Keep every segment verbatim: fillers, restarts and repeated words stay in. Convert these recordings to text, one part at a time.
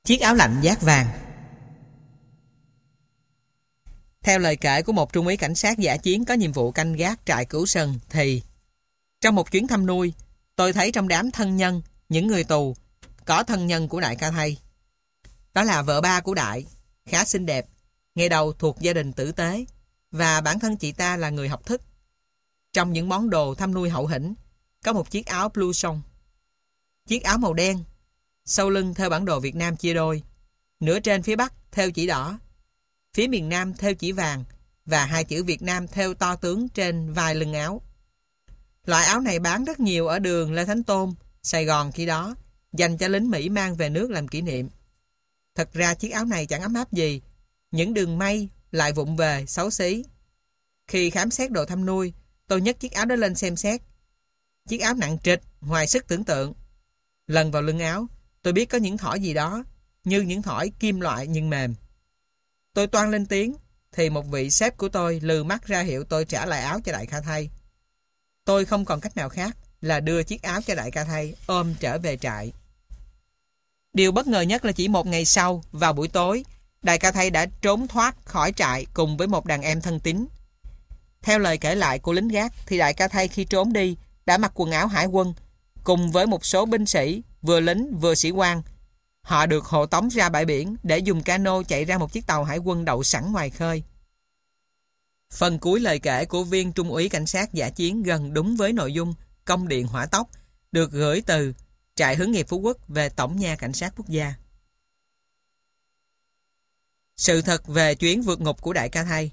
Chiếc áo lạnh dát vàng. Theo lời kể của một trung úy cảnh sát dã chiến có nhiệm vụ canh gác trại Cửu Sừng thì trong một chuyến thăm nuôi, tôi thấy trong đám thân nhân, những người tù, có thân nhân của Đại Ca Thây. Đó là vợ ba của Đại, khá xinh đẹp, ngày đầu thuộc gia đình tử tế, và bản thân chị ta là người học thức. Trong những món đồ thăm nuôi hậu hĩnh, có một chiếc áo blouson. Chiếc áo màu đen, sau lưng theo bản đồ Việt Nam chia đôi, nửa trên phía Bắc theo chỉ đỏ, phía miền Nam theo chỉ vàng và hai chữ Việt Nam theo to tướng trên vai lưng áo. Loại áo này bán rất nhiều ở đường Lê Thánh Tôn, Sài Gòn khi đó, dành cho lính Mỹ mang về nước làm kỷ niệm. Thật ra chiếc áo này chẳng ấm áp gì, những đường may lại vụng về, xấu xí. Khi khám xét đồ thăm nuôi, tôi nhấc chiếc áo đó lên xem xét. Chiếc áo nặng trịch, ngoài sức tưởng tượng. Lần vào lưng áo, tôi biết có những thỏi gì đó, như những thỏi kim loại nhưng mềm. Tôi toan lên tiếng, thì một vị sếp của tôi lừ mắt ra hiệu tôi trả lại áo cho Đại Ca Thây. Tôi không còn cách nào khác là đưa chiếc áo cho Đại Ca Thây, ôm trở về trại. Điều bất ngờ nhất là chỉ một ngày sau, vào buổi tối, Đại Ca Thây đã trốn thoát khỏi trại cùng với một đàn em thân tín. Theo lời kể lại của lính gác, thì Đại Ca Thây khi trốn đi đã mặc quần áo hải quân, cùng với một số binh sĩ, vừa lính vừa sĩ quan. Họ được hộ tống ra bãi biển để dùng cano chạy ra một chiếc tàu hải quân đậu sẵn ngoài khơi. Phần cuối lời kể của viên trung úy cảnh sát dã chiến gần đúng với nội dung công điện hỏa tốc được gửi từ trại hướng nghiệp Phú Quốc về Tổng nha Cảnh sát Quốc gia. Sự thật về chuyến vượt ngục của Đại Ca Thây.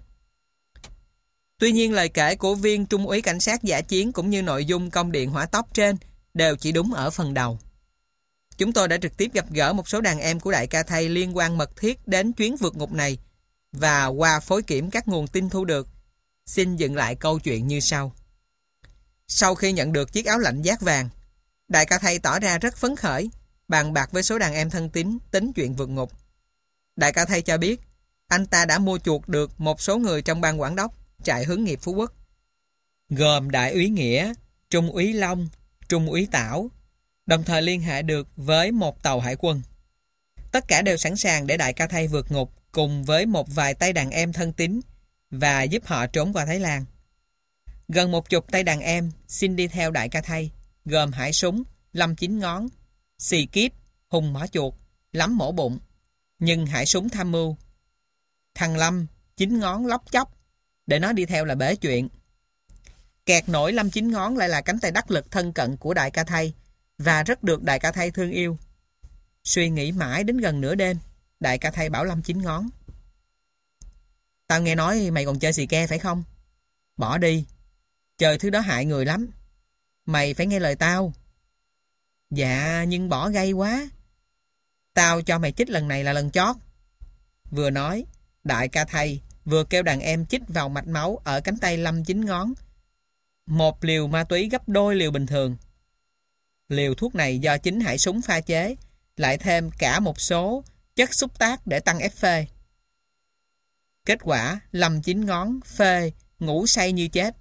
Tuy nhiên lời kể của viên trung úy cảnh sát dã chiến cũng như nội dung công điện hỏa tốc trên đều chỉ đúng ở phần đầu. Chúng tôi đã trực tiếp gặp gỡ một số đàn em của Đại Ca Thây liên quan mật thiết đến chuyến vượt ngục này, và qua phối kiểm các nguồn tin thu được, xin dựng lại câu chuyện như sau. Sau khi nhận được chiếc áo lạnh dát vàng, Đại Ca Thây tỏ ra rất phấn khởi, bàn bạc với số đàn em thân tín tính chuyện vượt ngục. Đại Ca Thây cho biết anh ta đã mua chuộc được một số người trong ban quản đốc trại hướng nghiệp Phú Quốc, gồm Đại úy Nghĩa, Trung úy Long, Trung úy Tảo, đồng thời liên hệ được với một tàu hải quân. Tất cả đều sẵn sàng để Đại Ca Thây vượt ngục cùng với một vài tay đàn em thân tín và giúp họ trốn qua Thái Lan. Gần một chục tay đàn em xin đi theo Đại Ca Thây, gồm Hải Súng, Lâm Chín Ngón, Xì Kiếp, Hùng Mỏ Chuột, Lắm Mổ Bụng. Nhưng Hải Súng tham mưu, thằng Lâm Chín Ngón lóc chóc, để nó đi theo là bể chuyện. Kẹt nổi Lâm Chín Ngón lại là cánh tay đắc lực thân cận của Đại Ca Thây và rất được Đại Ca Thây thương yêu. Suy nghĩ mãi đến gần nửa đêm, Đại Ca Thây bảo Lâm Chín Ngón: Tao nghe nói mày còn chơi xì ke phải không? Bỏ đi, chơi thứ đó hại người lắm. Mày phải nghe lời tao. Dạ, nhưng bỏ gay quá. Tao cho mày chích lần này là lần chót. Vừa nói, Đại Ca Thây vừa kêu đàn em chích vào mạch máu ở cánh tay Lâm Chín Ngón một liều ma túy gấp đôi liều bình thường. Liều thuốc này do chính Hải Súng pha chế, lại thêm cả một số chất xúc tác để tăng ép phê. Kết quả, Lâm Chín Ngón phê ngủ say như chết.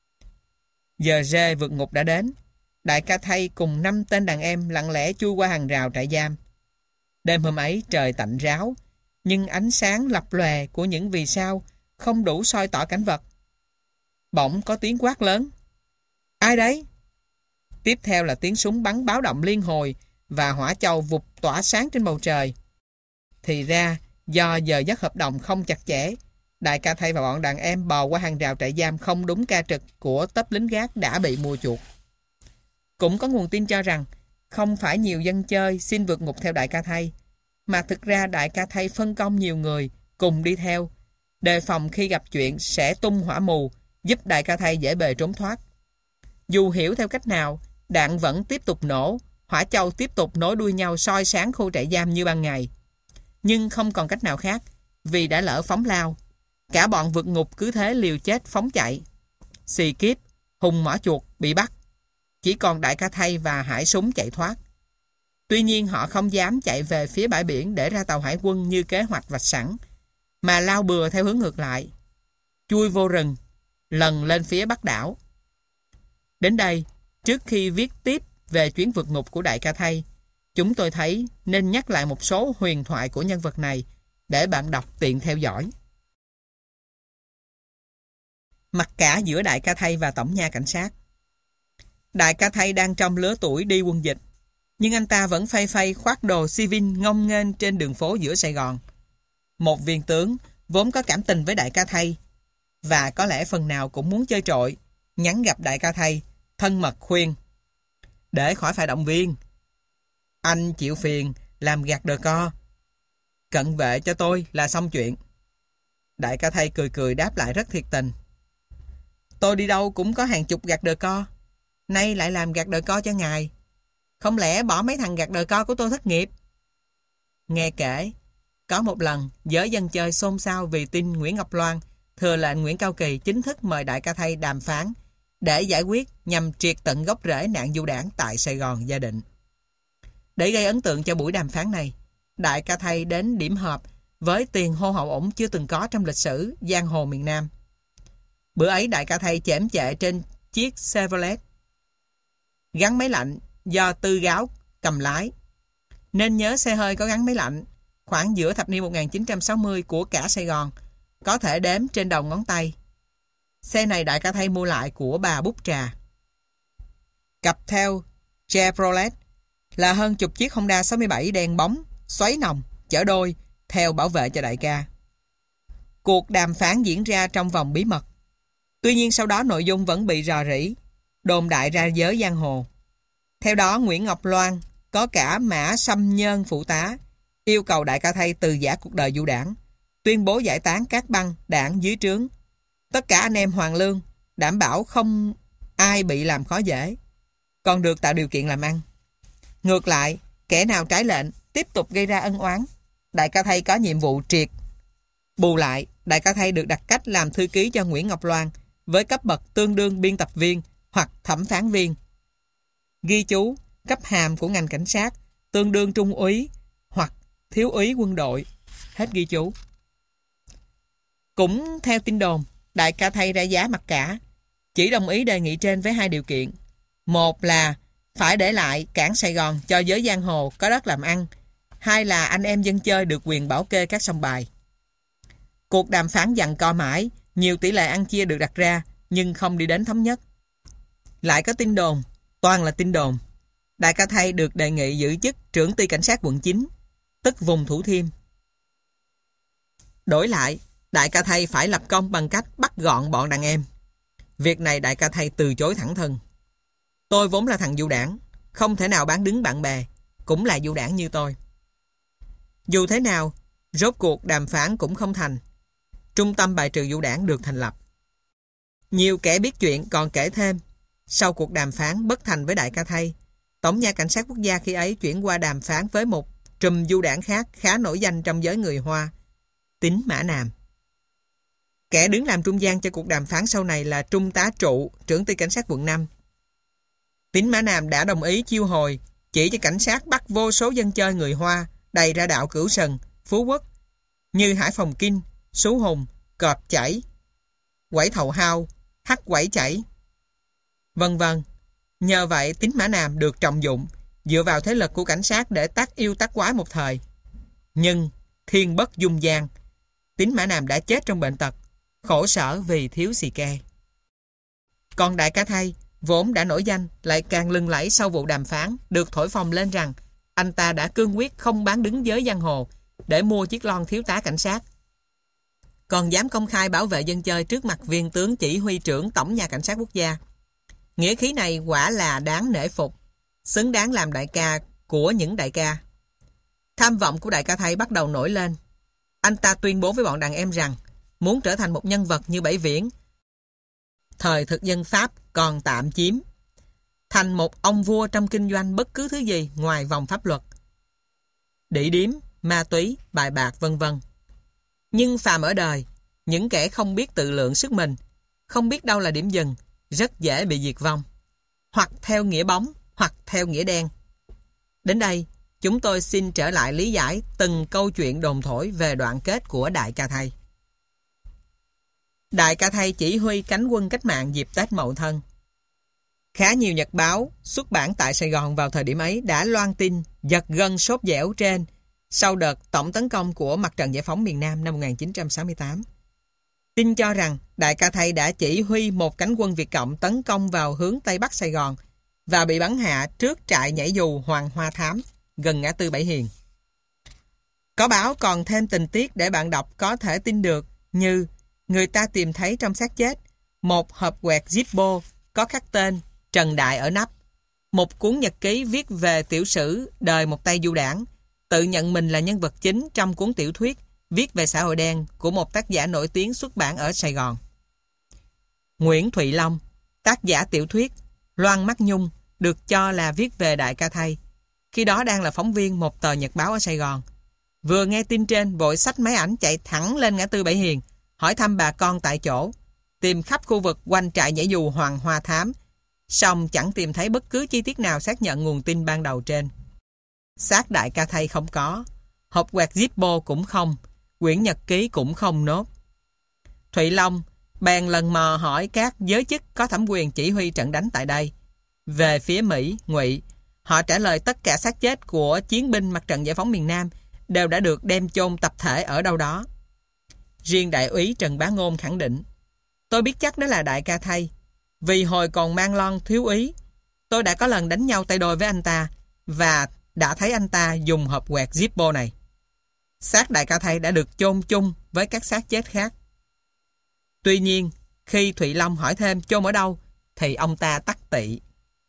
Giờ rê vượt ngục đã đến. Đại Ca Thây cùng năm tên đàn em lặng lẽ chui qua hàng rào trại giam. Đêm hôm ấy trời tạnh ráo, nhưng ánh sáng lập lòe của những vì sao không đủ soi tỏ cảnh vật. Bỗng có tiếng quát lớn: Ai đấy? Tiếp theo là tiếng súng bắn báo động liên hồi và hỏa châu vụt tỏa sáng trên bầu trời. Thì ra, do giờ giấc hợp đồng không chặt chẽ, Đại Ca Thây và bọn đàn em bò qua hàng rào trại giam không đúng ca trực của tớp lính gác đã bị mua chuộc. Cũng có nguồn tin cho rằng không phải nhiều dân chơi xin vượt ngục theo Đại Ca Thây, mà thực ra Đại Ca Thây phân công nhiều người cùng đi theo, đề phòng khi gặp chuyện sẽ tung hỏa mù, giúp Đại Ca Thây dễ bề trốn thoát. Dù hiểu theo cách nào, đạn vẫn tiếp tục nổ, hỏa châu tiếp tục nối đuôi nhau soi sáng khu trại giam như ban ngày. Nhưng không còn cách nào khác, vì đã lỡ phóng lao. Cả bọn vượt ngục cứ thế liều chết phóng chạy. Xì Kiếp, Hùng Mỏ Chuột bị bắt. Chỉ còn Đại Ca Thây và Hải Súng chạy thoát. Tuy nhiên họ không dám chạy về phía bãi biển để ra tàu hải quân như kế hoạch vạch sẵn, mà lao bừa theo hướng ngược lại, chui vô rừng, lần lên phía Bắc đảo. Đến đây, trước khi viết tiếp về chuyến vượt ngục của Đại Ca Thây, chúng tôi thấy nên nhắc lại một số huyền thoại của nhân vật này để bạn đọc tiện theo dõi. Mặc cả giữa Đại ca Thây và Tổng nha cảnh sát. Đại ca Thây đang trong lứa tuổi đi quân dịch, nhưng anh ta vẫn phay phay khoác đồ civil ngông nghênh trên đường phố giữa Sài Gòn. Một viên tướng vốn có cảm tình với Đại ca Thây và có lẽ phần nào cũng muốn chơi trội, nhắn gặp Đại ca Thây, thân mật khuyên: để khỏi phải động viên, anh chịu phiền làm gạt đờ co, cận vệ cho tôi là xong chuyện. Đại ca Thây cười cười đáp lại rất thiệt tình: tôi đi đâu cũng có hàng chục gạt đờ co, nay lại làm gạt đờ co cho ngài, không lẽ bỏ mấy thằng gạt đờ co của tôi thất nghiệp? Nghe kể, có một lần giới dân chơi xôn xao vì tin Nguyễn Ngọc Loan thừa lệnh Nguyễn Cao Kỳ chính thức mời Đại ca Thây đàm phán để giải quyết nhằm triệt tận gốc rễ nạn du đảng tại Sài Gòn Gia Định. Để gây ấn tượng cho buổi đàm phán này, Đại ca Thây đến điểm họp với tiền hô hậu ổng chưa từng có trong lịch sử giang hồ miền Nam. Bữa ấy Đại ca Thây chễm chệ trên chiếc Chevrolet gắn máy lạnh do Tư Gáo cầm lái. Nên nhớ xe hơi có gắn máy lạnh khoảng giữa thập niên một nghìn chín trăm sáu mươi của cả Sài Gòn có thể đếm trên đầu ngón tay. Xe này Đại ca Thây mua lại của bà Bút Trà. Cặp theo Chevrolet là hơn chục chiếc Honda sáu mươi bảy đèn bóng xoáy nòng chở đôi theo bảo vệ cho đại ca. Cuộc đàm phán diễn ra trong vòng bí mật. Tuy nhiên sau đó nội dung vẫn bị rò rỉ, đồn đại ra giới giang hồ. Theo đó Nguyễn Ngọc Loan có cả Mã Sâm Nhơn phụ tá yêu cầu Đại ca Thây từ giã cuộc đời du đảng, tuyên bố giải tán các băng đảng dưới trướng, tất cả anh em hoàn lương, đảm bảo không ai bị làm khó dễ, còn được tạo điều kiện làm ăn. Ngược lại, kẻ nào trái lệnh tiếp tục gây ra ân oán, Đại ca Thây có nhiệm vụ triệt. Bù lại, Đại ca Thây được đặt cách làm thư ký cho Nguyễn Ngọc Loan với cấp bậc tương đương biên tập viên hoặc thẩm phán viên. Ghi chú, cấp hàm của ngành cảnh sát tương đương trung úy hoặc thiếu úy quân đội. Hết ghi chú. Cũng theo tin đồn, Đại ca Thây ra giá mặc cả, chỉ đồng ý đề nghị trên với hai điều kiện. Một là phải để lại cảng Sài Gòn cho giới giang hồ có đất làm ăn. Hai là anh em dân chơi được quyền bảo kê các sòng bài. Cuộc đàm phán giằng co mãi, nhiều tỷ lệ ăn chia được đặt ra, nhưng không đi đến thống nhất. Lại có tin đồn, toàn là tin đồn, Đại ca Thây được đề nghị giữ chức trưởng ty cảnh sát quận chín, tức vùng Thủ Thiêm. Đổi lại, Đại ca Thây phải lập công bằng cách bắt gọn bọn đàn em. Việc này Đại ca Thây từ chối thẳng thừng. Tôi vốn là thằng du đảng, không thể nào bán đứng bạn bè, cũng là du đảng như tôi. Dù thế nào, rốt cuộc đàm phán cũng không thành. Trung tâm bài trừ du đảng được thành lập. Nhiều kẻ biết chuyện còn kể thêm, sau cuộc đàm phán bất thành với Đại ca Thây, Tổng nha cảnh sát quốc gia khi ấy chuyển qua đàm phán với một trùm du đảng khác khá nổi danh trong giới người Hoa, Tín Mã Nam. Kẻ đứng làm trung gian cho cuộc đàm phán sau này là Trung tá Trụ, trưởng ty cảnh sát quận năm. Tín Mã Nam đã đồng ý chiêu hồi, chỉ cho cảnh sát bắt vô số dân chơi người Hoa đầy ra đạo Cửu Sần, Phú Quốc, như Hải Phòng Kinh, Sú Hùng, Cọp Chảy, Quẩy Thầu Hao, Hắc Quẩy Chảy, vân vân. Nhờ vậy Tín Mã Nam được trọng dụng, dựa vào thế lực của cảnh sát để tác yêu tác quái một thời. Nhưng thiên bất dung gian, Tín Mã Nam đã chết trong bệnh tật, khổ sở vì thiếu xì ke. Còn Đại ca Thây vốn đã nổi danh lại càng lừng lẫy sau vụ đàm phán, được thổi phồng lên rằng anh ta đã cương quyết không bán đứng giới giang hồ để mua chiếc lon thiếu tá cảnh sát, còn dám công khai bảo vệ dân chơi trước mặt viên tướng chỉ huy trưởng Tổng nha cảnh sát quốc gia. Nghĩa khí này quả là đáng nể phục, xứng đáng làm đại ca của những đại ca. Tham vọng của Đại ca Thây bắt đầu nổi lên. Anh ta tuyên bố với bọn đàn em rằng muốn trở thành một nhân vật như Bảy Viễn, thời thực dân Pháp còn tạm chiếm, thành một ông vua trong kinh doanh bất cứ thứ gì ngoài vòng pháp luật, đĩ điếm, ma túy, bài bạc vân vân. Nhưng phàm ở đời, những kẻ không biết tự lượng sức mình, không biết đâu là điểm dừng, rất dễ bị diệt vong, hoặc theo nghĩa bóng, hoặc theo nghĩa đen. Đến đây, chúng tôi xin trở lại lý giải từng câu chuyện đồn thổi về đoạn kết của Đại ca Thây. Đại ca Thây chỉ huy cánh quân cách mạng dịp Tết Mậu Thân. Khá nhiều nhật báo xuất bản tại Sài Gòn vào thời điểm ấy đã loan tin giật gân sốt dẻo trên sau đợt tổng tấn công của Mặt trận Giải phóng miền Nam năm một nghìn chín trăm sáu mươi tám. Tin cho rằng Đại ca Thây đã chỉ huy một cánh quân Việt Cộng tấn công vào hướng Tây Bắc Sài Gòn và bị bắn hạ trước trại nhảy dù Hoàng Hoa Thám gần ngã tư Bảy Hiền. Có báo còn thêm tình tiết để bạn đọc có thể tin được, như người ta tìm thấy trong xác chết một hộp quẹt Zippo có khắc tên Trần Đại ở nắp, một cuốn nhật ký viết về tiểu sử đời một tay du đảng, tự nhận mình là nhân vật chính trong cuốn tiểu thuyết viết về xã hội đen của một tác giả nổi tiếng xuất bản ở Sài Gòn. Nguyễn Thụy Long, tác giả tiểu thuyết Loan Mắt Nhung, được cho là viết về Đại ca Thây, khi đó đang là phóng viên một tờ nhật báo ở Sài Gòn. Vừa nghe tin trên, vội xách máy ảnh chạy thẳng lên ngã tư Bảy Hiền, hỏi thăm bà con tại chỗ, tìm khắp khu vực quanh trại nhảy dù Hoàng Hoa Thám, song chẳng tìm thấy bất cứ chi tiết nào xác nhận nguồn tin ban đầu trên. Xác Đại ca Thây không có, hộp quẹt Zippo cũng không, quyển nhật ký cũng không nốt. Thụy Long bèn lần mò hỏi các giới chức có thẩm quyền chỉ huy trận đánh tại đây. Về phía Mỹ, Ngụy, họ trả lời tất cả xác chết của chiến binh Mặt trận Giải phóng miền Nam đều đã được đem chôn tập thể ở đâu đó. Riêng đại úy Trần Bá Ngôn khẳng định, tôi biết chắc đó là Đại ca Thây, vì hồi còn mang lon thiếu úy, tôi đã có lần đánh nhau tay đôi với anh ta và đã thấy anh ta dùng hộp quẹt Zippo này. Xác Đại ca Thây đã được chôn chung với các xác chết khác. Tuy nhiên, khi Thụy Long hỏi thêm chôn ở đâu, thì ông ta tắc tị.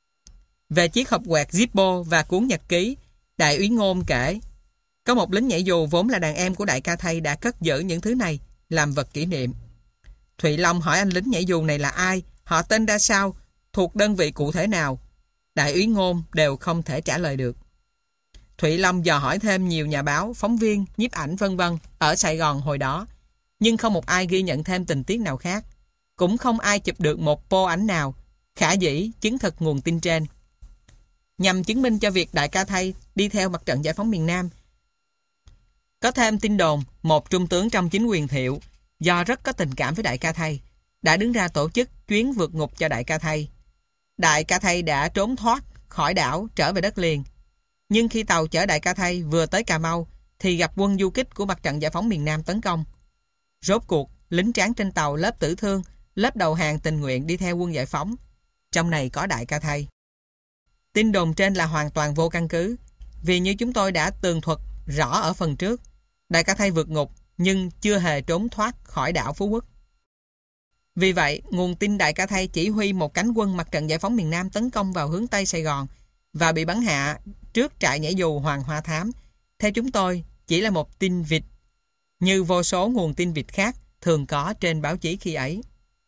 Về chiếc hộp quẹt Zippo và cuốn nhật ký, đại úy Ngôn kể, có một lính nhảy dù vốn là đàn em của Đại ca Thây đã cất giữ những thứ này làm vật kỷ niệm. Thụy Long hỏi anh lính nhảy dù này là ai, họ tên ra sao, thuộc đơn vị cụ thể nào. Đại úy Ngôn đều không thể trả lời được. Thụy Long dò hỏi thêm nhiều nhà báo, phóng viên, nhiếp ảnh vân vân ở Sài Gòn hồi đó, nhưng không một ai ghi nhận thêm tình tiết nào khác. Cũng không ai chụp được một pô ảnh nào khả dĩ chứng thực nguồn tin trên. Nhằm chứng minh cho việc Đại ca Thây đi theo Mặt trận Giải phóng miền Nam, có thêm tin đồn một trung tướng trong chính quyền Thiệu, do rất có tình cảm với Đại ca Thây, đã đứng ra tổ chức chuyến vượt ngục cho Đại ca Thây. Đại ca Thây đã trốn thoát khỏi đảo trở về đất liền. Nhưng khi tàu chở Đại ca Thây vừa tới Cà Mau thì gặp quân du kích của Mặt trận Giải phóng miền Nam tấn công. Rốt cuộc, lính tráng trên tàu lớp tử thương, lớp đầu hàng tình nguyện đi theo quân giải phóng. Trong này có Đại ca Thây. Tin đồn trên là hoàn toàn vô căn cứ, vì như chúng tôi đã tường thuật rõ ở phần trước, Đại ca Thây vượt ngục nhưng chưa hề trốn thoát khỏi đảo Phú Quốc. Vì vậy, nguồn tin Đại ca Thây chỉ huy một cánh quân Mặt trận Giải phóng miền Nam tấn công vào hướng Tây Sài Gòn và bị bắn hạ trước trại nhảy dù Hoàng Hoa Thám, theo chúng tôi chỉ là một tin vịt, như vô số nguồn tin vịt khác thường có trên báo chí khi ấy.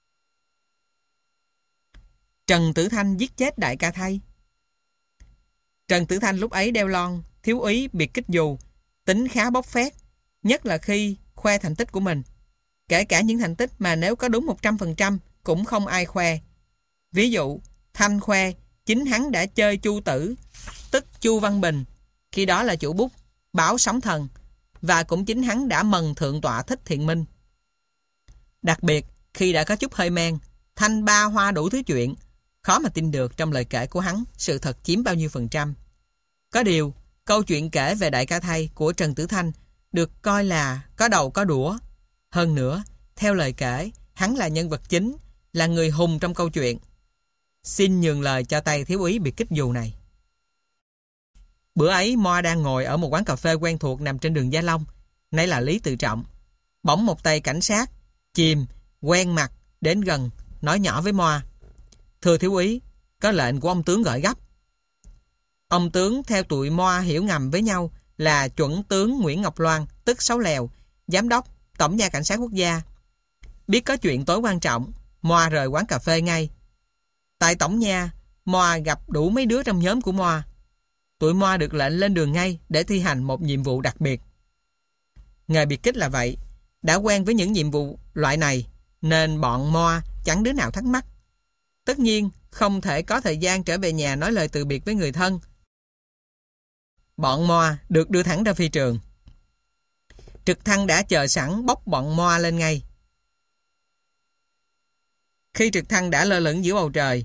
Trần Tử Thanh giết chết Đại ca Thây. Trần Tử Thanh lúc ấy đeo lon thiếu úy biệt kích dù, tính khá bốc phét, nhất là khi khoe thành tích của mình. Kể cả những thành tích mà nếu có đúng một trăm phần trăm cũng không ai khoe. Ví dụ, Thanh khoe chính hắn đã chơi Chu Tử, tức Chu Văn Bình, khi đó là chủ bút báo Sóng Thần, và cũng chính hắn đã mần thượng tọa Thích Thiện Minh. Đặc biệt, khi đã có chút hơi men, Thanh ba hoa đủ thứ chuyện, khó mà tin được trong lời kể của hắn sự thật chiếm bao nhiêu phần trăm. Có điều, câu chuyện kể về Đại ca Thây của Trần Tử Thanh được coi là có đầu có đũa. Hơn nữa, theo lời kể, hắn là nhân vật chính, là người hùng trong câu chuyện. Xin nhường lời cho tay thiếu úy biệt kích dù này. Bữa ấy, Moa đang ngồi ở một quán cà phê quen thuộc nằm trên đường Gia Long, nãy là Lý Tự Trọng. Bỗng một tay cảnh sát, chìm, quen mặt, đến gần, nói nhỏ với Moa: "Thưa thiếu úy, có lệnh của ông tướng gọi gấp." Ông tướng theo tụi Moa hiểu ngầm với nhau là chuẩn tướng Nguyễn Ngọc Loan, tức Sáu Lèo, giám đốc Tổng gia Cảnh sát Quốc gia. Biết có chuyện tối quan trọng, Moa rời quán cà phê ngay. Tại Tổng nha, Moa gặp đủ mấy đứa trong nhóm của Moa. Tụi Moa được lệnh lên đường ngay để thi hành một nhiệm vụ đặc biệt. Nghề biệt kích là vậy, đã quen với những nhiệm vụ loại này nên bọn Moa chẳng đứa nào thắc mắc. Tất nhiên không thể có thời gian trở về nhà nói lời từ biệt với người thân. Bọn Moa được đưa thẳng ra phi trường. Trực thăng đã chờ sẵn bốc bọn Moa lên ngay. Khi trực thăng đã lơ lửng giữa bầu trời,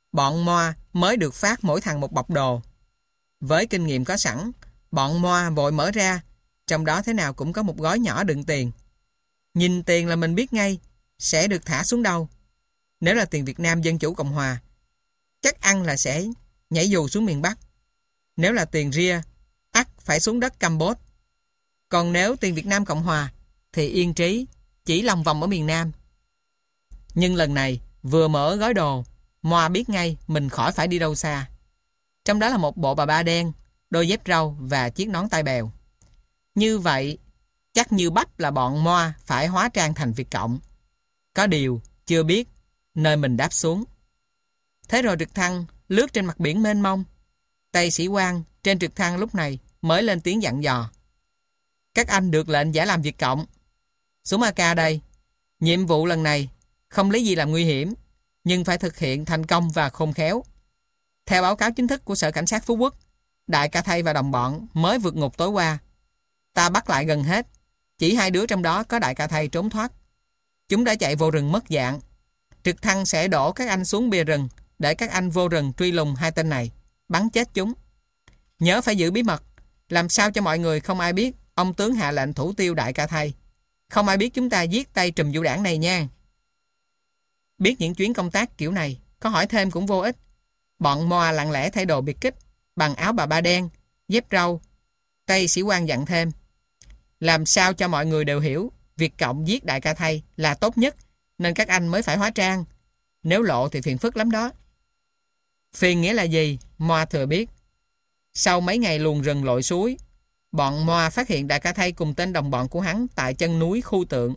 bọn Moa mới được phát mỗi thằng một bọc đồ. Với kinh nghiệm có sẵn, bọn Moa vội mở ra, trong đó thế nào cũng có một gói nhỏ đựng tiền. Nhìn tiền là mình biết ngay sẽ được thả xuống đâu. Nếu là tiền Việt Nam Dân Chủ Cộng Hòa, chắc ăn là sẽ nhảy dù xuống miền Bắc. Nếu là tiền ria, ắt phải xuống đất Campuchia. Còn nếu tiền Việt Nam Cộng Hòa thì yên trí, chỉ lòng vòng ở miền Nam. Nhưng lần này vừa mở gói đồ, Moa biết ngay mình khỏi phải đi đâu xa. Trong đó là một bộ bà ba đen, đôi dép râu và chiếc nón tai bèo. Như vậy, chắc như bắp là bọn Moa phải hóa trang thành Việt Cộng. Có điều, chưa biết nơi mình đáp xuống. Thế rồi trực thăng lướt trên mặt biển mênh mông. Tay sĩ quan trên trực thăng lúc này mới lên tiếng dặn dò. Các anh được lệnh giả làm Việt Cộng. Súng a ca đây. Nhiệm vụ lần này không lấy gì làm nguy hiểm, nhưng phải thực hiện thành công và khôn khéo. Theo báo cáo chính thức của Sở Cảnh sát Phú Quốc, Đại Ca Thay và đồng bọn mới vượt ngục tối qua. Ta bắt lại gần hết. Chỉ hai đứa trong đó có Đại Ca Thay trốn thoát. Chúng đã chạy vô rừng mất dạng. Trực thăng sẽ đổ các anh xuống bìa rừng để các anh vô rừng truy lùng hai tên này, bắn chết chúng. Nhớ phải giữ bí mật, làm sao cho mọi người không ai biết ông tướng hạ lệnh thủ tiêu Đại Ca Thay. Không ai biết chúng ta giết tay trùm vũ đảng này nha. Biết những chuyến công tác kiểu này, có hỏi thêm cũng vô ích. Bọn Moa lặng lẽ thay đồ biệt kích, bằng áo bà ba đen, dép râu. Tay sĩ quan dặn thêm. Làm sao cho mọi người đều hiểu Việt Cộng giết Đại Ca Thay là tốt nhất, nên các anh mới phải hóa trang. Nếu lộ thì phiền phức lắm đó. Phiền nghĩa là gì? Moa thừa biết. Sau mấy ngày luồn rừng lội suối, bọn Moa phát hiện Đại Ca Thay cùng tên đồng bọn của hắn tại chân núi Khu Tượng.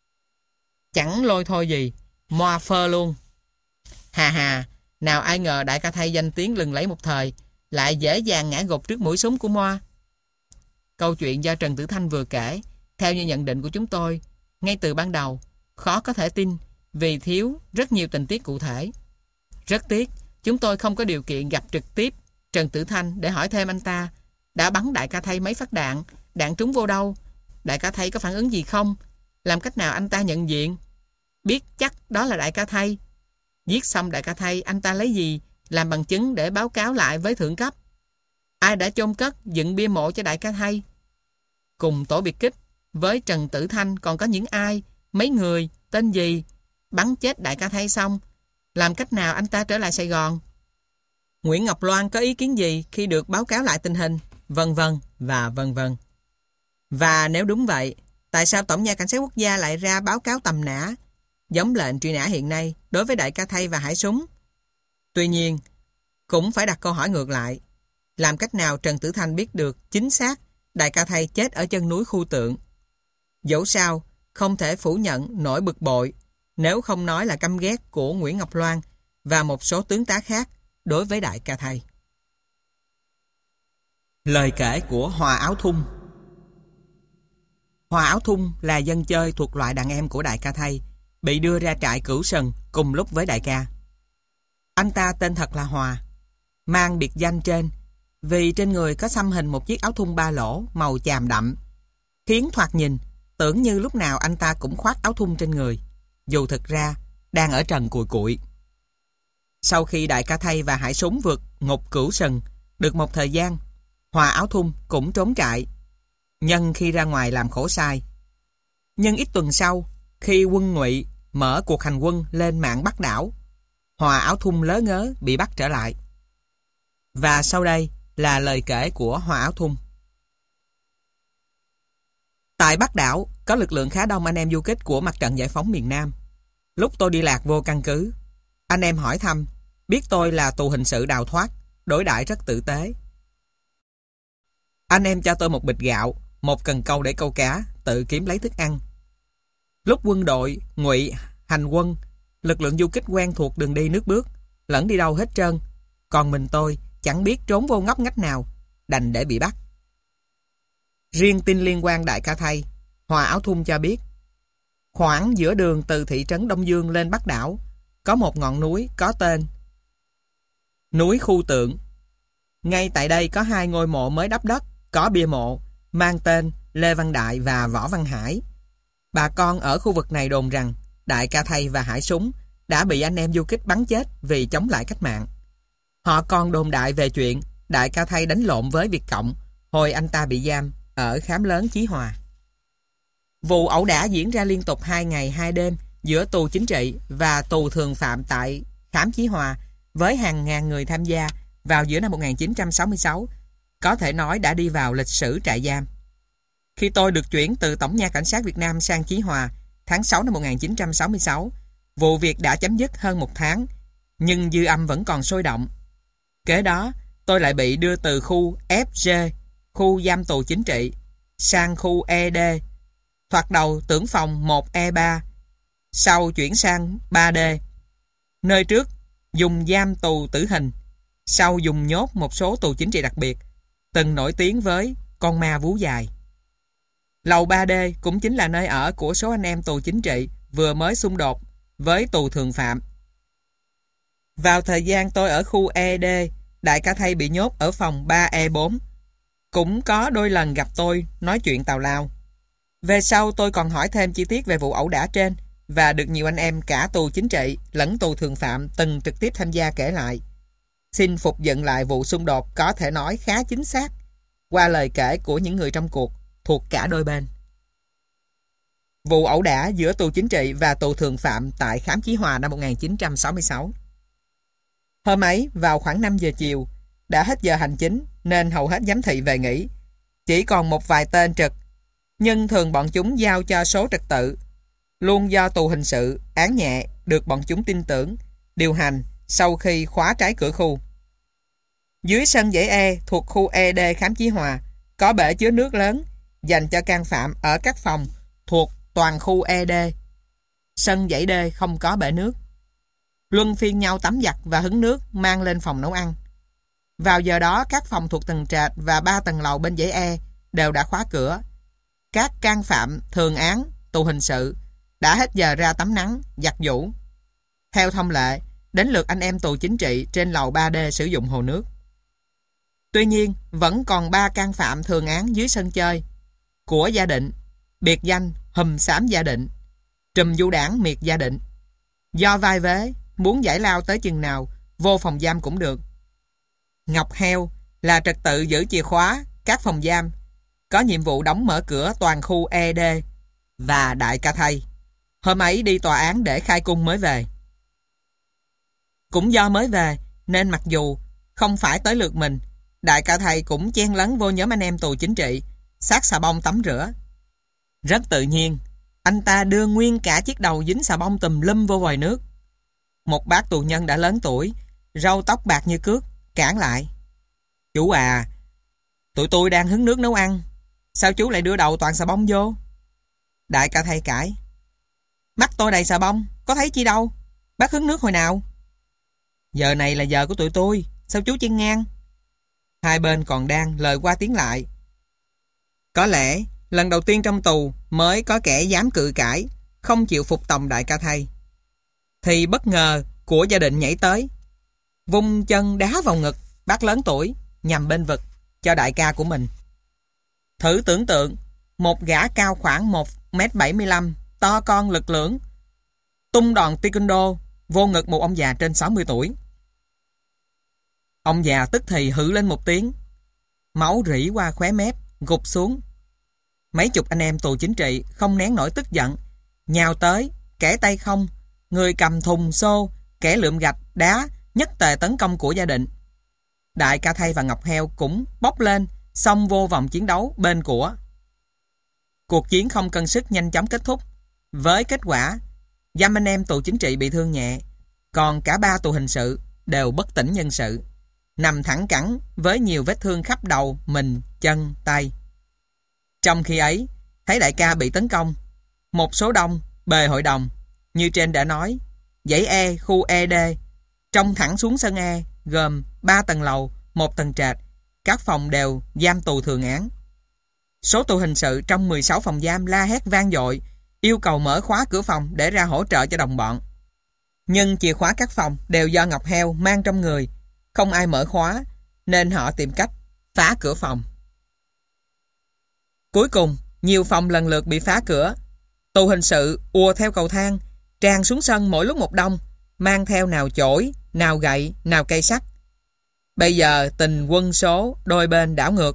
Chẳng lôi thôi gì, Moa phơ luôn. Hà hà, nào ai ngờ Đại Ca Thay danh tiếng lừng lẫy một thời, lại dễ dàng ngã gục trước mũi súng của Moa. Câu chuyện do Trần Tử Thanh vừa kể, theo như nhận định của chúng tôi, ngay từ ban đầu, khó có thể tin vì thiếu rất nhiều tình tiết cụ thể. Rất tiếc, chúng tôi không có điều kiện gặp trực tiếp Trần Tử Thanh để hỏi thêm anh ta đã bắn Đại Ca Thay mấy phát đạn, đạn trúng vô đâu, Đại Ca Thay có phản ứng gì không, làm cách nào anh ta nhận diện, biết chắc đó là Đại Ca Thay. Giết xong Đại Ca Thay, anh ta lấy gì làm bằng chứng để báo cáo lại với thượng cấp? Ai đã chôn cất, dựng bia mộ cho Đại Ca Thay? Cùng tổ biệt kích với Trần Tử Thanh còn có những ai, mấy người, tên gì? Bắn chết Đại Ca Thay xong, làm cách nào anh ta trở lại Sài Gòn? Nguyễn Ngọc Loan có ý kiến gì khi được báo cáo lại tình hình? Vân vân và vân vân. Và nếu đúng vậy, tại sao Tổng nha Cảnh sát Quốc gia lại ra báo cáo tầm nã, giống lệnh truy nã hiện nay đối với Đại Ca Thay và Hải Súng? Tuy nhiên, cũng phải đặt câu hỏi ngược lại. Làm cách nào Trần Tử Thanh biết được chính xác Đại Ca Thay chết ở chân núi Khu Tượng? Dẫu sao, không thể phủ nhận nỗi bực bội, nếu không nói là căm ghét của Nguyễn Ngọc Loan và một số tướng tá khác đối với Đại Ca Thay. Lời kể của Hòa Áo Thun. Hòa Áo Thun là dân chơi thuộc loại đàn em của Đại Ca Thay, bị đưa ra trại Cửu Sần cùng lúc với Đại Ca. Anh ta tên thật là Hòa, mang biệt danh trên vì trên người có xăm hình một chiếc áo thun ba lỗ màu chàm đậm, khiến thoạt nhìn tưởng như lúc nào anh ta cũng khoác áo thun trên người, dù thực ra đang ở trần cùi cụi. Sau khi Đại Ca Thay và Hải Súng vượt ngục Cửu Sần được một thời gian, Hòa Áo Thun cũng trốn trại, nhân khi ra ngoài làm khổ sai. Nhưng ít tuần sau, khi quân Ngụy mở cuộc hành quân lên mạng Bắc đảo, Hòa Áo Thun lớ ngớ bị bắt trở lại. Và sau đây là lời kể của Hòa Áo Thun. Tại Bắc đảo có lực lượng khá đông anh em du kích của Mặt trận Giải phóng miền Nam. Lúc tôi đi lạc vô căn cứ, anh em hỏi thăm, biết tôi là tù hình sự đào thoát, đối đãi rất tử tế. Anh em cho tôi một bịch gạo, một cần câu để câu cá, tự kiếm lấy thức ăn. Lúc quân đội Ngụy hành quân, lực lượng du kích quen thuộc đường đi nước bước, lẫn đi đâu hết trơn. Còn mình tôi chẳng biết trốn vô ngóc ngách nào, đành để bị bắt. Riêng tin liên quan Đại Ca Thay, Hòa Áo Thun cho biết, khoảng giữa đường từ thị trấn Đông Dương lên Bắc đảo, có một ngọn núi có tên núi Khu Tượng. Ngay tại đây có hai ngôi mộ mới đắp đất, có bia mộ, mang tên Lê Văn Đại và Võ Văn Hải. Bà con ở khu vực này đồn rằng Đại Ca Thay và Hải Súng đã bị anh em du kích bắn chết vì chống lại cách mạng. Họ còn đồn đại về chuyện Đại Ca Thay đánh lộn với Việt Cộng hồi anh ta bị giam ở khám lớn Chí Hòa. Vụ ẩu đả diễn ra liên tục hai ngày hai đêm giữa tù chính trị và tù thường phạm tại khám Chí Hòa với hàng ngàn người tham gia vào giữa năm một nghìn chín trăm sáu mươi sáu, có thể nói đã đi vào lịch sử trại giam. Khi tôi được chuyển từ Tổng nha Cảnh sát Việt Nam sang Chí Hòa tháng sáu năm một nghìn chín trăm sáu mươi sáu, vụ việc đã chấm dứt hơn một tháng, nhưng dư âm vẫn còn sôi động. Kế đó, tôi lại bị đưa từ khu ép giê, khu giam tù chính trị, sang khu e đê, thoạt đầu tưởng phòng một e ba, sau chuyển sang ba đê, nơi trước dùng giam tù tử hình, sau dùng nhốt một số tù chính trị đặc biệt, từng nổi tiếng với con ma vú dài. Lầu ba đê cũng chính là nơi ở của số anh em tù chính trị vừa mới xung đột với tù thường phạm. Vào thời gian tôi ở khu e đê, Đại Ca Thay bị nhốt ở phòng ba e bốn. Cũng có đôi lần gặp tôi nói chuyện tào lao. Về sau tôi còn hỏi thêm chi tiết về vụ ẩu đả trên và được nhiều anh em cả tù chính trị lẫn tù thường phạm từng trực tiếp tham gia kể lại. Xin phục dựng lại vụ xung đột có thể nói khá chính xác qua lời kể của những người trong cuộc thuộc cả đôi bên. Vụ ẩu đả giữa tù chính trị và tù thường phạm tại khám Chí Hòa năm một nghìn chín trăm sáu mươi sáu. Hôm ấy vào khoảng năm giờ chiều, đã hết giờ hành chính nên hầu hết giám thị về nghỉ. Chỉ còn một vài tên trực, nhưng thường bọn chúng giao cho số trật tự, luôn do tù hình sự, án nhẹ được bọn chúng tin tưởng, điều hành sau khi khóa trái cửa khu. Dưới sân dãy E thuộc khu e đê khám Chí Hòa có bể chứa nước lớn dành cho can phạm ở các phòng thuộc toàn khu e đê. Sân dãy D không có bể nước. Luân phiên nhau tắm giặt và hứng nước mang lên phòng nấu ăn. Vào giờ đó các phòng thuộc tầng trệt và ba tầng lầu bên dãy E đều đã khóa cửa. Các can phạm thường án, tù hình sự đã hết giờ ra tắm nắng, giặt giũ. Theo thông lệ, đến lượt anh em tù chính trị trên lầu ba đê sử dụng hồ nước. Tuy nhiên, vẫn còn ba can phạm thường án dưới sân chơi của Gia Định, biệt danh Hùm Xám Gia Định, trùm du đảng miệt Gia Định. Do vai vế, muốn giải lao tới chừng nào, vô phòng giam cũng được. Ngọc Heo là trật tự giữ chìa khóa các phòng giam, có nhiệm vụ đóng mở cửa toàn khu e đê, và Đại Ca Thay hôm ấy đi tòa án để khai cung mới về. Cũng do mới về nên mặc dù không phải tới lượt mình, Đại Ca Thay cũng chen lấn vô nhóm anh em tù chính trị, xát xà bông tắm rửa. Rất tự nhiên, anh ta đưa nguyên cả chiếc đầu dính xà bông tùm lum vô vòi nước. Một bác tù nhân đã lớn tuổi, râu tóc bạc như cước, cản lại. Chú à, tụi tôi đang hứng nước nấu ăn, sao chú lại đưa đầu toàn xà bông vô? Đại Ca Thay cãi. Mắt tôi đầy xà bông, có thấy chi đâu, bác hứng nước hồi nào? Giờ này là giờ của tụi tôi, sao chú chen ngang? Hai bên còn đang lời qua tiếng lại. Có lẽ lần đầu tiên trong tù mới có kẻ dám cự cãi, không chịu phục tòng Đại Ca Thay. Thì bất ngờ của Gia Định nhảy tới, vung chân đá vào ngực bác lớn tuổi nhằm bên vực cho đại ca của mình. Thử tưởng tượng một gã cao khoảng một mét bảy mươi lăm, to con lực lưỡng, tung đòn taekwondo vô ngực một ông già trên sáu mươi tuổi. Ông già tức thì hự lên một tiếng, máu rỉ qua khóe mép, gục xuống. Mấy chục anh em tù chính trị không nén nổi tức giận, nhào tới, kẻ tay không, người cầm thùng xô, kẻ lượm gạch, đá, nhất tề tấn công của Gia Định. Đại Ca Thay và Ngọc Heo cũng bốc lên, xông vô vòng chiến đấu bên của. Cuộc chiến không cân sức nhanh chóng kết thúc, với kết quả giam anh em tù chính trị bị thương nhẹ, còn cả ba tù hình sự đều bất tỉnh nhân sự, nằm thẳng cẳng với nhiều vết thương khắp đầu, mình, chân, tay. Trong khi ấy, thấy đại ca bị tấn công, một số đông bề hội đồng, như trên đã nói, dãy E khu e đê, trông thẳng xuống sân E, gồm ba tầng lầu, một tầng trệt, các phòng đều giam tù thường án. Số tù hình sự trong mười sáu phòng giam la hét vang dội, yêu cầu mở khóa cửa phòng để ra hỗ trợ cho đồng bọn. Nhưng chìa khóa các phòng đều do Ngọc Heo mang trong người, không ai mở khóa, nên họ tìm cách phá cửa phòng. Cuối cùng, nhiều phòng lần lượt bị phá cửa. Tù hình sự ùa theo cầu thang, tràn xuống sân mỗi lúc một đông, mang theo nào chổi, nào gậy, nào cây sắt. Bây giờ tình quân số đôi bên đảo ngược.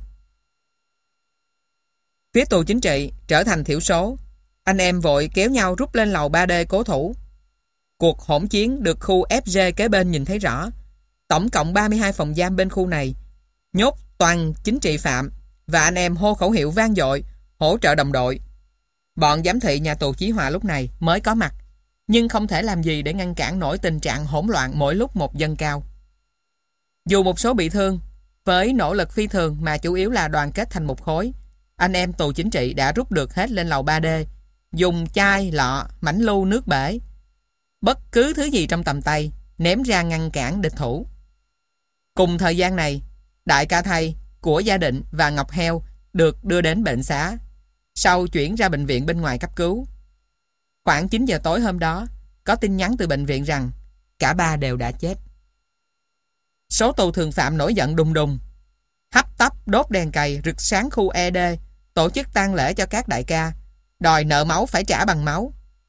Phía tù chính trị trở thành thiểu số. Anh em vội kéo nhau rút lên lầu ba D cố thủ. Cuộc hỗn chiến được khu ép giê kế bên nhìn thấy rõ. Tổng cộng ba mươi hai phòng giam bên khu này, nhốt toàn chính trị phạm, và anh em hô khẩu hiệu vang dội hỗ trợ đồng đội. Bọn giám thị nhà tù Chí Hòa lúc này mới có mặt, nhưng không thể làm gì để ngăn cản nổi tình trạng hỗn loạn mỗi lúc một dâng cao. Dù một số bị thương, với nỗ lực phi thường mà chủ yếu là đoàn kết thành một khối, anh em tù chính trị đã rút được hết lên lầu ba D, dùng chai, lọ, mảnh lu, nước bể, bất cứ thứ gì trong tầm tay, ném ra ngăn cản địch thủ. Cùng thời gian này, Đại Ca Thầy, Của Gia Định và Ngọc Heo được đưa đến bệnh xá, sau chuyển ra bệnh viện bên ngoài cấp cứu. Khoảng chín giờ tối hôm đó, có tin nhắn từ bệnh viện rằng cả ba đều đã chết. Số tù thường phạm nổi giận đùng đùng, hấp tấp đốt đèn cày rực sáng khu E D, tổ chức tang lễ cho các đại ca, đòi nợ máu phải trả bằng máu.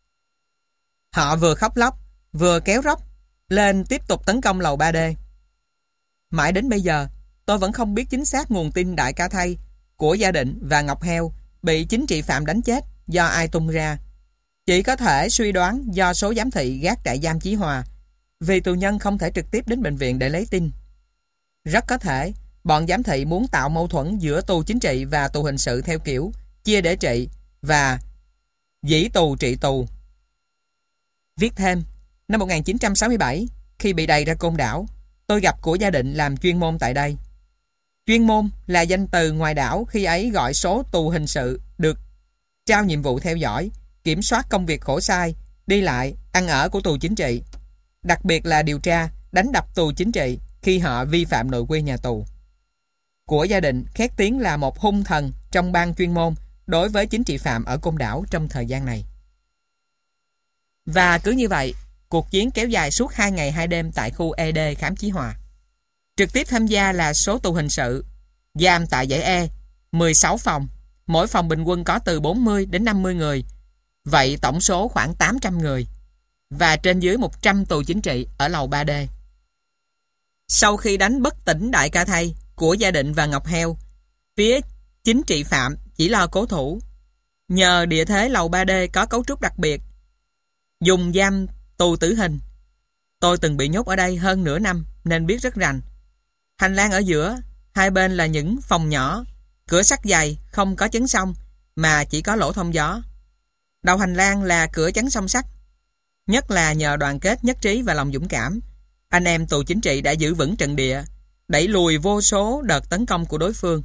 Họ vừa khóc lóc, vừa kéo róc lên tiếp tục tấn công lầu ba D. Mãi đến bây giờ, tôi vẫn không biết chính xác nguồn tin Đại Ca Thầy, Của Gia Định và Ngọc Heo bị chính trị phạm đánh chết do ai tung ra. Chỉ có thể suy đoán do số giám thị gác trại giam Chí Hòa, vì tù nhân không thể trực tiếp đến bệnh viện để lấy tin. Rất có thể bọn giám thị muốn tạo mâu thuẫn giữa tù chính trị và tù hình sự theo kiểu chia để trị và dĩ tù trị tù. Viết thêm, năm một nghìn chín trăm sáu mươi bảy, khi bị đày ra Côn Đảo, tôi gặp Của Gia Định làm chuyên môn tại đây. Chuyên môn là danh từ ngoài đảo khi ấy gọi số tù hình sự được trao nhiệm vụ theo dõi, kiểm soát công việc khổ sai, đi lại, ăn ở của tù chính trị, đặc biệt là điều tra, đánh đập tù chính trị khi họ vi phạm nội quy nhà tù. Của Gia Định khét tiếng là một hung thần trong ban chuyên môn đối với chính trị phạm ở Côn Đảo trong thời gian này. Và cứ như vậy, cuộc chiến kéo dài suốt hai ngày hai đêm tại khu E D khám Chí Hòa. Trực tiếp tham gia là số tù hình sự, giam tại dãy E, mười sáu phòng, mỗi phòng bình quân có từ bốn mươi đến năm mươi người, vậy tổng số khoảng tám trăm người, và trên dưới một trăm tù chính trị ở lầu ba D. Sau khi đánh bất tỉnh Đại Ca Thầy, Của Gia Định và Ngọc Heo, phía chính trị phạm chỉ lo cố thủ. Nhờ địa thế lầu ba D có cấu trúc đặc biệt, dùng giam tù tử hình. Tôi từng bị nhốt ở đây hơn nửa năm nên biết rất rành. Hành lang ở giữa, hai bên là những phòng nhỏ, cửa sắt dày, không có chắn song mà chỉ có lỗ thông gió. Đầu hành lang là cửa chắn song sắt. Nhất là nhờ đoàn kết nhất trí và lòng dũng cảm, anh em tù chính trị đã giữ vững trận địa, đẩy lùi vô số đợt tấn công của đối phương.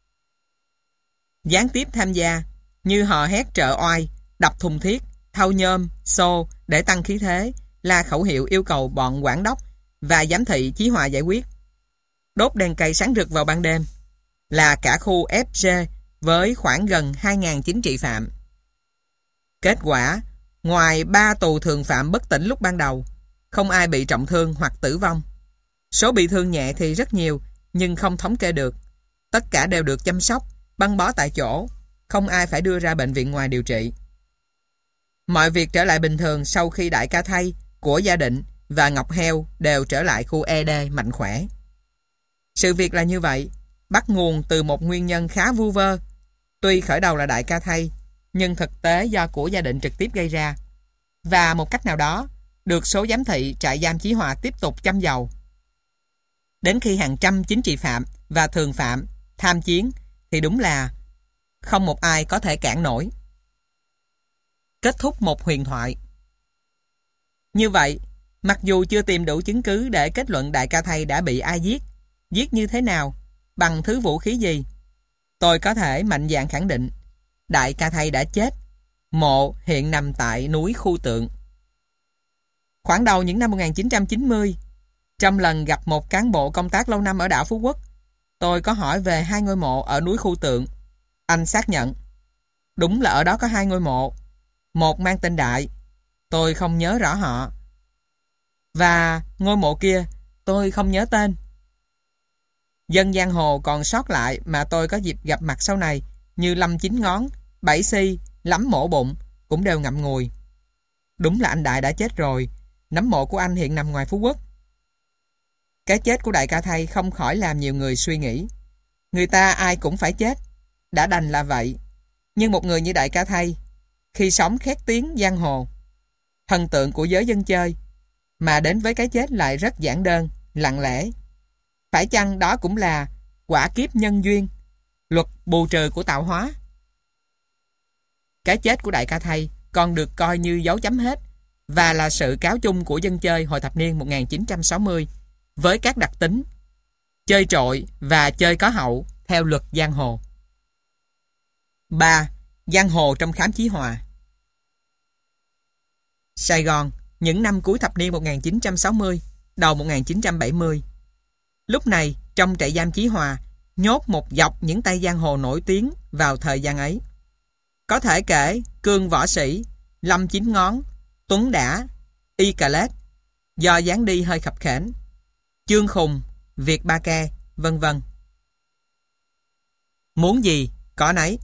Gián tiếp tham gia như hò hét trợ oai, đập thùng thiết, thau nhôm, xô để tăng khí thế, là khẩu hiệu yêu cầu bọn quản đốc và giám thị Chí Hòa giải quyết. Đốt đèn cày sáng rực vào ban đêm là cả khu ép giê với khoảng gần hai nghìn chính trị phạm. Kết quả, ngoài ba tù thường phạm bất tỉnh lúc ban đầu, không ai bị trọng thương hoặc tử vong. Số bị thương nhẹ thì rất nhiều, nhưng không thống kê được. Tất cả đều được chăm sóc, băng bó tại chỗ, không ai phải đưa ra bệnh viện ngoài điều trị. Mọi việc trở lại bình thường sau khi Đại Ca Thầy, Của Gia Định và Ngọc Heo đều trở lại khu E D mạnh khỏe. Sự việc là như vậy, bắt nguồn từ một nguyên nhân khá vu vơ. Tuy khởi đầu là Đại Ca Thầy, nhưng thực tế do Của Gia Định trực tiếp gây ra. Và một cách nào đó, được số giám thị trại giam Chí Hòa tiếp tục châm dầu. Đến khi hàng trăm chính trị phạm và thường phạm tham chiến, thì đúng là không một ai có thể cản nổi. Kết thúc một huyền thoại. Như vậy, mặc dù chưa tìm đủ chứng cứ để kết luận Đại Ca Thầy đã bị ai giết, giết như thế nào, bằng thứ vũ khí gì, tôi có thể mạnh dạn khẳng định Đại Ca Thầy đã chết. Mộ hiện nằm tại núi Khu Tượng. Khoảng đầu những năm một nghìn chín trăm chín mươi, trong lần gặp một cán bộ công tác lâu năm ở đảo Phú Quốc, tôi có hỏi về hai ngôi mộ ở núi Khu Tượng. Anh xác nhận, đúng là ở đó có hai ngôi mộ. Một mang tên Đại, tôi không nhớ rõ họ, và ngôi mộ kia tôi không nhớ tên. Dân giang hồ còn sót lại mà tôi có dịp gặp mặt sau này, như Lâm Chín Ngón, Bảy Si, Lắm Mổ Bụng, cũng đều ngậm ngùi. Đúng là anh Đại đã chết rồi, nấm mộ của anh hiện nằm ngoài Phú Quốc. Cái chết của đại ca Thay không khỏi làm nhiều người suy nghĩ. Người ta ai cũng phải chết, đã đành là vậy. Nhưng một người như đại ca Thay, khi sống khét tiếng giang hồ, thần tượng của giới dân chơi, mà đến với cái chết lại rất giản đơn, lặng lẽ. Phải chăng đó cũng là quả kiếp nhân duyên, luật bù trừ của tạo hóa? Cái chết của đại ca Thay còn được coi như dấu chấm hết và là sự cáo chung của dân chơi hồi thập niên một nghìn chín trăm sáu mươi với các đặc tính chơi trội và chơi có hậu theo luật giang hồ. ba. Giang hồ trong khám chí hòa. Sài Gòn, những năm cuối thập niên một nghìn chín trăm sáu mươi, đầu một nghìn chín trăm bảy mươi. Lúc này, trong trại giam Chí Hòa, nhốt một dọc những tay giang hồ nổi tiếng vào thời gian ấy. Có thể kể Cương Võ Sĩ, Lâm Chín Ngón, Tuấn Đã, Y Cà Lết, do dáng đi hơi khập khểnh, Chương Khùng, Việt Ba Ke, vân vân. Muốn gì, có nấy.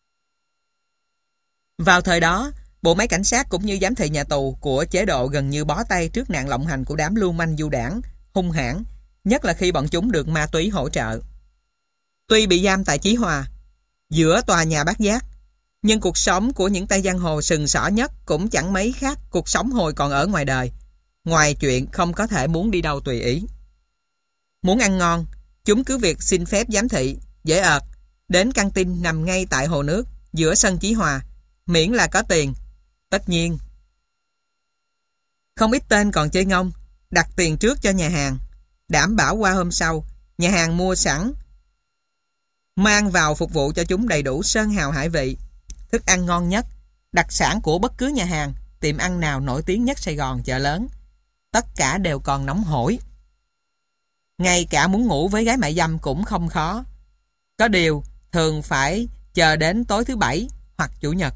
Vào thời đó, bộ máy cảnh sát cũng như giám thị nhà tù của chế độ gần như bó tay trước nạn lộng hành của đám lưu manh du đảng, hung hãn, nhất là khi bọn chúng được ma túy hỗ trợ. Tuy bị giam tại Chí Hòa, giữa tòa nhà Bát Giác, nhưng cuộc sống của những tay giang hồ sừng sỏ nhất cũng chẳng mấy khác cuộc sống hồi còn ở ngoài đời, ngoài chuyện không có thể muốn đi đâu tùy ý. Muốn ăn ngon, chúng cứ việc xin phép giám thị, dễ ợt, đến căng tin nằm ngay tại hồ nước, giữa sân Chí Hòa, miễn là có tiền. Tất nhiên, không ít tên còn chơi ngông, đặt tiền trước cho nhà hàng, đảm bảo qua hôm sau, nhà hàng mua sẵn, mang vào phục vụ cho chúng đầy đủ sơn hào hải vị, thức ăn ngon nhất, đặc sản của bất cứ nhà hàng, tiệm ăn nào nổi tiếng nhất Sài Gòn chợ lớn. Tất cả đều còn nóng hổi. Ngay cả muốn ngủ với gái mại dâm cũng không khó. Có điều, thường phải chờ đến tối thứ Bảy hoặc Chủ nhật.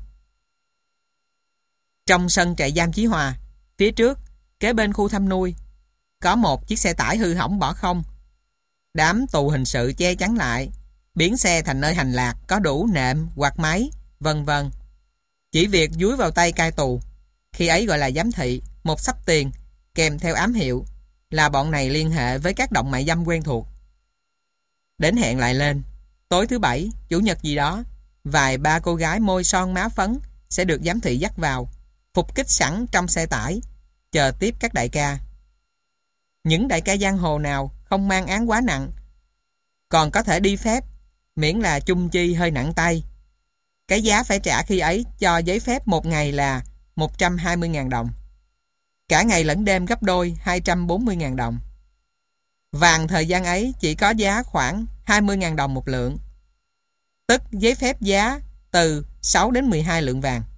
Trong sân trại giam Chí Hòa, phía trước, kế bên khu thăm nuôi, có một chiếc xe tải hư hỏng bỏ không. Đám tù hình sự che chắn lại, biến xe thành nơi hành lạc, có đủ nệm, quạt máy, vân vân. Chỉ việc dúi vào tay cai tù, khi ấy gọi là giám thị, một xấp tiền, kèm theo ám hiệu, là bọn này liên hệ với các động mại dâm quen thuộc. Đến hẹn lại lên, tối thứ Bảy, Chủ nhật gì đó, vài ba cô gái môi son má phấn sẽ được giám thị dắt vào, phục kích sẵn trong xe tải, chờ tiếp các đại ca. Những đại ca giang hồ nào không mang án quá nặng, còn có thể đi phép, miễn là chung chi hơi nặng tay. Cái giá phải trả khi ấy cho giấy phép một ngày là một trăm hai mươi nghìn đồng. Cả ngày lẫn đêm gấp đôi hai trăm bốn mươi nghìn đồng. Vàng thời gian ấy chỉ có giá khoảng hai mươi nghìn đồng một lượng, tức giấy phép giá từ sáu đến mười hai lượng vàng.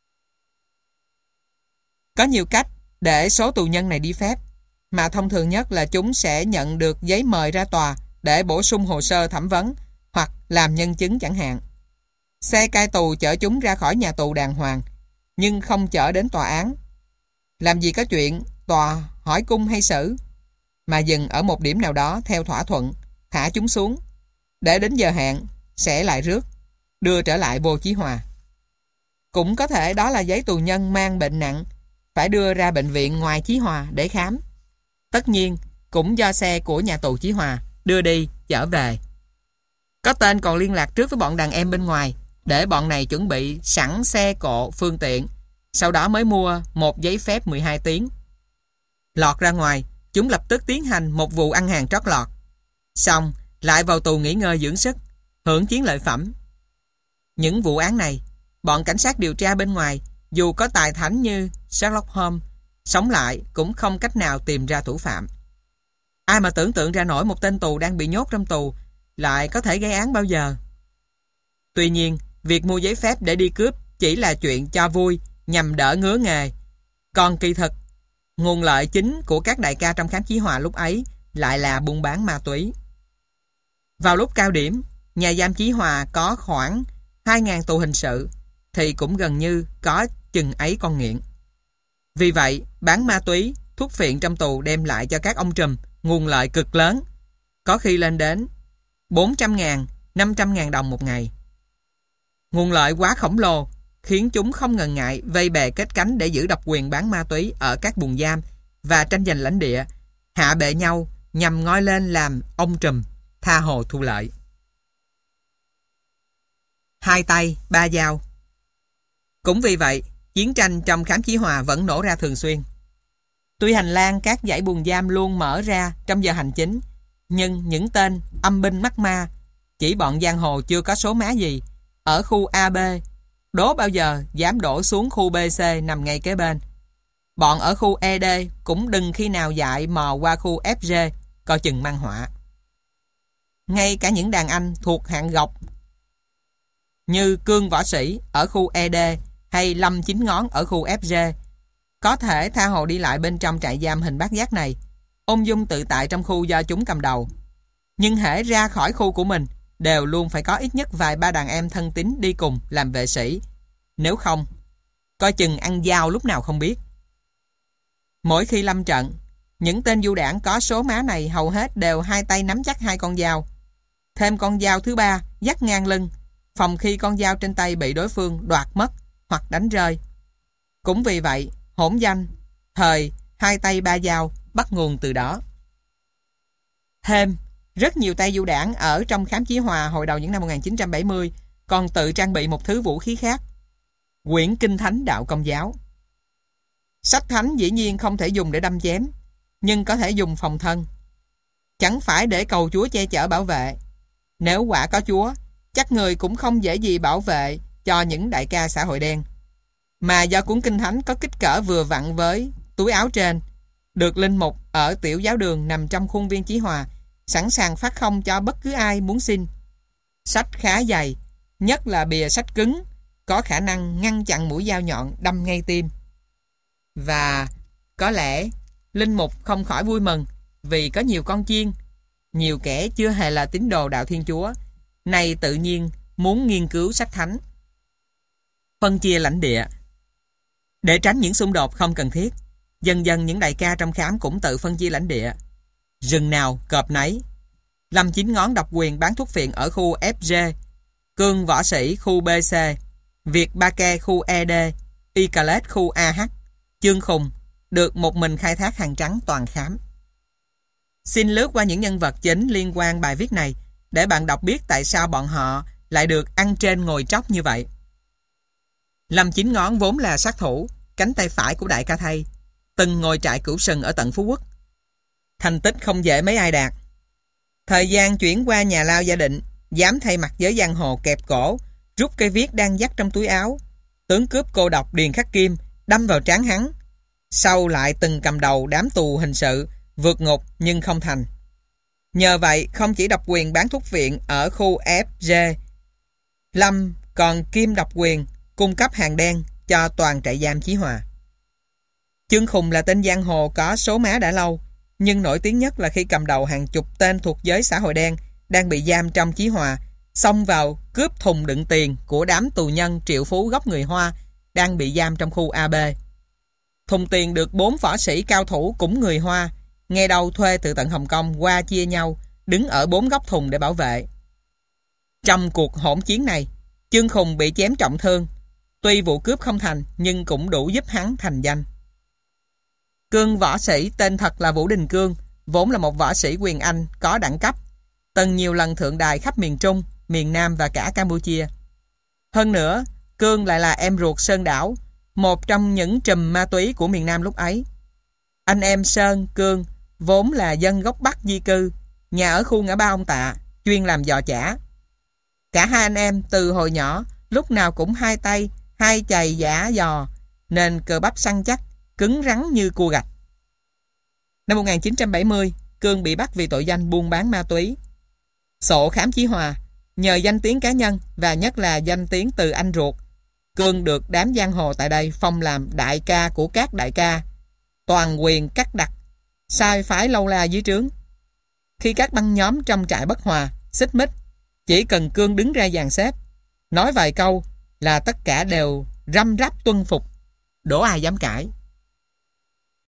Có nhiều cách để số tù nhân này đi phép, mà thông thường nhất là chúng sẽ nhận được giấy mời ra tòa để bổ sung hồ sơ thẩm vấn hoặc làm nhân chứng chẳng hạn. Xe cai tù chở chúng ra khỏi nhà tù đàng hoàng, nhưng không chở đến tòa án. Làm gì có chuyện tòa hỏi cung hay xử, mà dừng ở một điểm nào đó theo thỏa thuận, thả chúng xuống, để đến giờ hẹn sẽ lại rước, đưa trở lại vô Chí Hòa. Cũng có thể đó là giấy tù nhân mang bệnh nặng, phải đưa ra bệnh viện ngoài Chí Hòa để khám. Tất nhiên, cũng do xe của nhà tù Chí Hòa đưa đi, trở về. Có tên còn liên lạc trước với bọn đàn em bên ngoài, để bọn này chuẩn bị sẵn xe cộ, phương tiện, sau đó mới mua một giấy phép mười hai tiếng. Lọt ra ngoài, chúng lập tức tiến hành một vụ ăn hàng trót lọt. Xong, lại vào tù nghỉ ngơi dưỡng sức, hưởng chiến lợi phẩm. Những vụ án này, bọn cảnh sát điều tra bên ngoài, dù có tài thánh như Sherlock Holmes, sống lại cũng không cách nào tìm ra thủ phạm. Ai mà tưởng tượng ra nổi một tên tù đang bị nhốt trong tù lại có thể gây án bao giờ. Tuy nhiên, việc mua giấy phép để đi cướp chỉ là chuyện cho vui, nhằm đỡ ngứa nghề. Còn kỳ thực, nguồn lợi chính của các đại ca trong khám Chí Hòa lúc ấy lại là buôn bán ma túy. Vào lúc cao điểm, nhà giam Chí Hòa có khoảng hai nghìn tù hình sự, thì cũng gần như có chừng ấy con nghiện. Vì vậy, bán ma túy, thuốc phiện trong tù đem lại cho các ông trùm nguồn lợi cực lớn, có khi lên đến bốn trăm ngàn, năm trăm ngàn đồng một ngày. Nguồn lợi quá khổng lồ, khiến chúng không ngần ngại vây bè kết cánh để giữ độc quyền bán ma túy ở các buồng giam và tranh giành lãnh địa, hạ bệ nhau nhằm ngoi lên làm ông trùm, tha hồ thu lợi. Hai tay, ba dao. Cũng vì vậy, chiến tranh trong khám chí hòa vẫn nổ ra thường xuyên. Tuy hành lang các dãy buồng giam luôn mở ra trong giờ hành chính, nhưng những tên âm binh mắc ma, chỉ bọn giang hồ chưa có số má gì, ở khu a bê, đố bao giờ dám đổ xuống khu bê xê nằm ngay kế bên. Bọn ở khu e đê cũng đừng khi nào dại mò qua khu ép giê, coi chừng mang họa. Ngay cả những đàn anh thuộc hạng gọc như Cương võ sĩ ở khu e đê hay Lâm Chín Ngón ở khu ép giê có thể tha hồ đi lại bên trong trại giam hình bát giác này, ung dung tự tại trong khu do chúng cầm đầu. Nhưng hễ ra khỏi khu của mình, đều luôn phải có ít nhất vài ba đàn em thân tín đi cùng làm vệ sĩ. Nếu không, coi chừng ăn dao lúc nào không biết. Mỗi khi lâm trận, những tên du đảng có số má này hầu hết đều hai tay nắm chắc hai con dao, thêm con dao thứ ba dắt ngang lưng, phòng khi con dao trên tay bị đối phương đoạt mất hoặc đánh rơi. Cũng vì vậy, hỗn danh thời hai tay ba dao bắt nguồn từ đó. Thêm, rất nhiều tay du đảng ở trong khám chí hòa hồi đầu những năm một nghìn chín trăm bảy mươi còn tự trang bị một thứ vũ khí khác: quyển kinh thánh đạo Công giáo. Sách thánh dĩ nhiên không thể dùng để đâm chém, nhưng có thể dùng phòng thân. Chẳng phải để cầu Chúa che chở bảo vệ. Nếu quả có Chúa, chắc người cũng không dễ gì bảo vệ cho những đại ca xã hội đen. Mà do cuốn kinh thánh có kích cỡ vừa vặn với túi áo trên, được linh mục ở tiểu giáo đường nằm trong khuôn viên chí hòa, sẵn sàng phát không cho bất cứ ai muốn xin. Sách khá dày, nhất là bìa sách cứng, có khả năng ngăn chặn mũi dao nhọn đâm ngay tim. Và có lẽ linh mục không khỏi vui mừng vì có nhiều con chiên, nhiều kẻ chưa hề là tín đồ đạo Thiên Chúa, này tự nhiên muốn nghiên cứu sách thánh. Phân chia lãnh địa. Để tránh những xung đột không cần thiết, dần dần những đại ca trong khám cũng tự phân chia lãnh địa. Rừng nào cọp nấy. Lâm Chín Ngón độc quyền bán thuốc phiện ở khu ép giê, Cương võ sĩ khu bê xê, Việt Ba Ke khu e đê, Y Calet khu a hát, Chương Khùng được một mình khai thác hàng trắng toàn khám. Xin lướt qua những nhân vật chính liên quan bài viết này để bạn đọc biết tại sao bọn họ lại được ăn trên ngồi tróc như vậy. Lâm Chín Ngón vốn là sát thủ, cánh tay phải của Đại Ca Thây, từng ngồi trại cửu sừng ở tận Phú Quốc. Thành tích không dễ mấy ai đạt. Thời gian chuyển qua nhà lao Gia Định, dám thay mặt giới giang hồ kẹp cổ, rút cây viết đang dắt trong túi áo. Tướng cướp cô độc Điền Khắc Kim đâm vào trán hắn. Sau lại từng cầm đầu đám tù hình sự, vượt ngục nhưng không thành. Nhờ vậy không chỉ độc quyền bán thuốc viện ở khu ép giê, Lâm còn kiêm độc quyền cung cấp hàng đen cho toàn trại giam Chí Hòa. Chương Khùng là tên giang hồ có số má đã lâu, nhưng nổi tiếng nhất là khi cầm đầu hàng chục tên thuộc giới xã hội đen đang bị giam trong Chí Hòa, xông vào cướp thùng đựng tiền của đám tù nhân triệu phú gốc người Hoa đang bị giam trong khu a bê. Thùng tiền được bốn võ sĩ cao thủ cũng người Hoa, nghe đầu thuê từ tận Hồng Kông qua chia nhau, đứng ở bốn góc thùng để bảo vệ. Trong cuộc hỗn chiến này, Chương Khùng bị chém trọng thương. Tuy vụ cướp không thành, nhưng cũng đủ giúp hắn thành danh. Cương võ sĩ tên thật là Vũ Đình Cương, vốn là một võ sĩ quyền Anh có đẳng cấp, từng nhiều lần thượng đài khắp miền Trung, miền Nam và cả Campuchia. Hơn nữa, Cương lại là em ruột Sơn Đảo, một trong những trùm ma túy của miền Nam lúc ấy. Anh em Sơn, Cương vốn là dân gốc Bắc di cư, nhà ở khu ngã ba ông Tạ, chuyên làm giò chả. Cả hai anh em từ hồi nhỏ lúc nào cũng hai tay, hai chày giả giò, nên cơ bắp săn chắc, cứng rắn như cua gạch. Năm một nghìn chín trăm bảy mươi, Cương bị bắt vì tội danh buôn bán ma túy. Sổ khám Chí Hòa, nhờ danh tiếng cá nhân và nhất là danh tiếng từ anh ruột, Cương được đám giang hồ tại đây phong làm đại ca của các đại ca, toàn quyền cắt đặt, sai phái lâu la dưới trướng. Khi các băng nhóm trong trại bất hòa, xích mích, chỉ cần Cương đứng ra dàn xếp, nói vài câu là tất cả đều răm rắp tuân phục, đổ ai dám cãi.